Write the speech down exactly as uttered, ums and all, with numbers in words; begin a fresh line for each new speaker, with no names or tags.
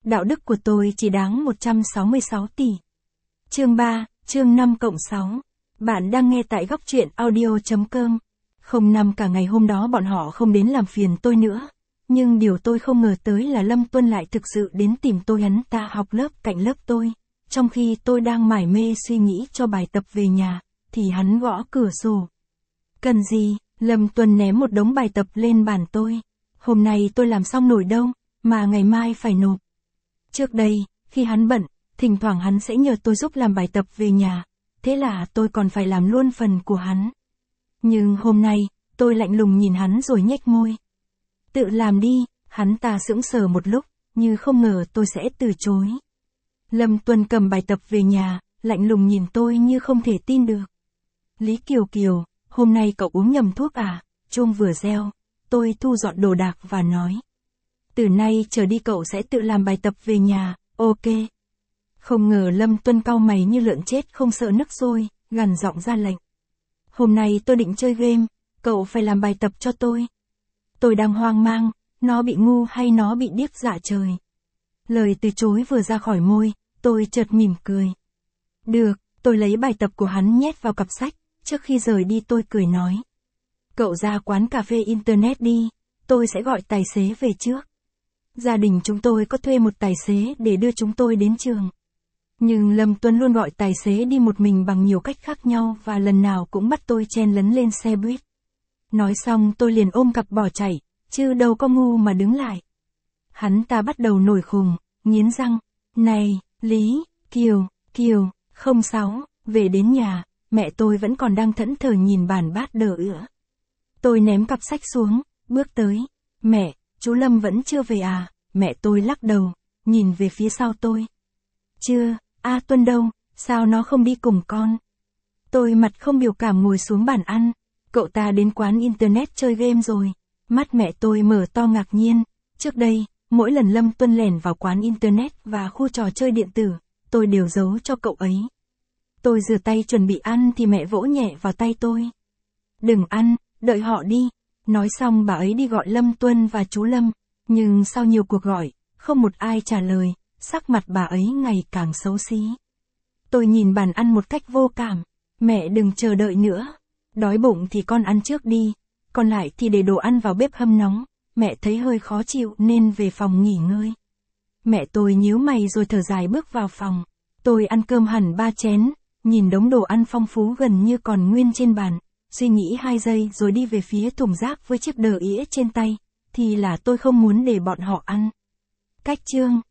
đạo đức của tôi chỉ đáng một trăm sáu mươi sáu tỷ. Chương ba, chương năm cộng sáu. Bạn đang nghe tại góc truyện audio chấm com. Không năm cả ngày hôm đó bọn họ không đến làm phiền tôi nữa. Nhưng điều tôi không ngờ tới là Lâm Tuân lại thực sự đến tìm tôi. Hắn ta học lớp cạnh lớp tôi. Trong khi tôi đang mải mê suy nghĩ cho bài tập về nhà, thì hắn gõ cửa sổ. Cần gì? Lâm Tuân ném một đống bài tập lên bàn tôi. Hôm nay tôi làm xong nổi đâu, mà ngày mai phải nộp. Trước đây, khi hắn bận, thỉnh thoảng hắn sẽ nhờ tôi giúp làm bài tập về nhà. Thế là tôi còn phải làm luôn phần của hắn. Nhưng hôm nay, tôi lạnh lùng nhìn hắn rồi nhếch môi. Tự làm đi, hắn ta sững sờ một lúc, như không ngờ tôi sẽ từ chối. Lâm Tuân cầm bài tập về nhà, lạnh lùng nhìn tôi như không thể tin được. Lý Kiều Kiều, hôm nay cậu uống nhầm thuốc à? Chuông vừa reo, tôi thu dọn đồ đạc và nói. Từ nay trở đi cậu sẽ tự làm bài tập về nhà, ok. Không ngờ Lâm Tuân cau mày như lợn chết không sợ nức sôi, gằn giọng ra lệnh. Hôm nay tôi định chơi game, cậu phải làm bài tập cho tôi. Tôi đang hoang mang, nó bị ngu hay nó bị điếc dạ trời. Lời từ chối vừa ra khỏi môi, tôi chợt mỉm cười. Được, tôi lấy bài tập của hắn nhét vào cặp sách, trước khi rời đi tôi cười nói. Cậu ra quán cà phê internet đi, tôi sẽ gọi tài xế về trước. Gia đình chúng tôi có thuê một tài xế để đưa chúng tôi đến trường. Nhưng Lâm Tuân luôn gọi tài xế đi một mình bằng nhiều cách khác nhau và lần nào cũng bắt tôi chen lấn lên xe buýt. Nói xong tôi liền ôm cặp bỏ chạy, chứ đâu có ngu mà đứng lại. Hắn ta bắt đầu nổi khùng, nghiến răng. Này, Lý, Kiều, Kiều, không sáu, về đến nhà, mẹ tôi vẫn còn đang thẫn thờ nhìn bàn bát đờ ữa. Tôi ném cặp sách xuống, bước tới. Mẹ, chú Lâm vẫn chưa về à? Mẹ tôi lắc đầu, nhìn về phía sau tôi. Chưa, A Tuân đâu, sao nó không đi cùng con? Tôi mặt không biểu cảm ngồi xuống bàn ăn. Cậu ta đến quán internet chơi game rồi. Mắt mẹ tôi mở to ngạc nhiên. Trước đây, mỗi lần Lâm Tuân lẻn vào quán internet và khu trò chơi điện tử, tôi đều giấu cho cậu ấy. Tôi rửa tay chuẩn bị ăn thì mẹ vỗ nhẹ vào tay tôi. Đừng ăn, đợi họ đi. Nói xong bà ấy đi gọi Lâm Tuân và chú Lâm. Nhưng sau nhiều cuộc gọi, không một ai trả lời, sắc mặt bà ấy ngày càng xấu xí. Tôi nhìn bàn ăn một cách vô cảm. Mẹ đừng chờ đợi nữa. Đói bụng thì con ăn trước đi. Còn lại thì để đồ ăn vào bếp hâm nóng. Mẹ thấy hơi khó chịu nên về phòng nghỉ ngơi. Mẹ tôi nhíu mày rồi thở dài bước vào phòng. Tôi ăn cơm hẳn ba chén, nhìn đống đồ ăn phong phú gần như còn nguyên trên bàn. Suy nghĩ hai giây rồi đi về phía thùng rác với chiếc đờ ĩa trên tay. Thì là tôi không muốn để bọn họ ăn. Cách chương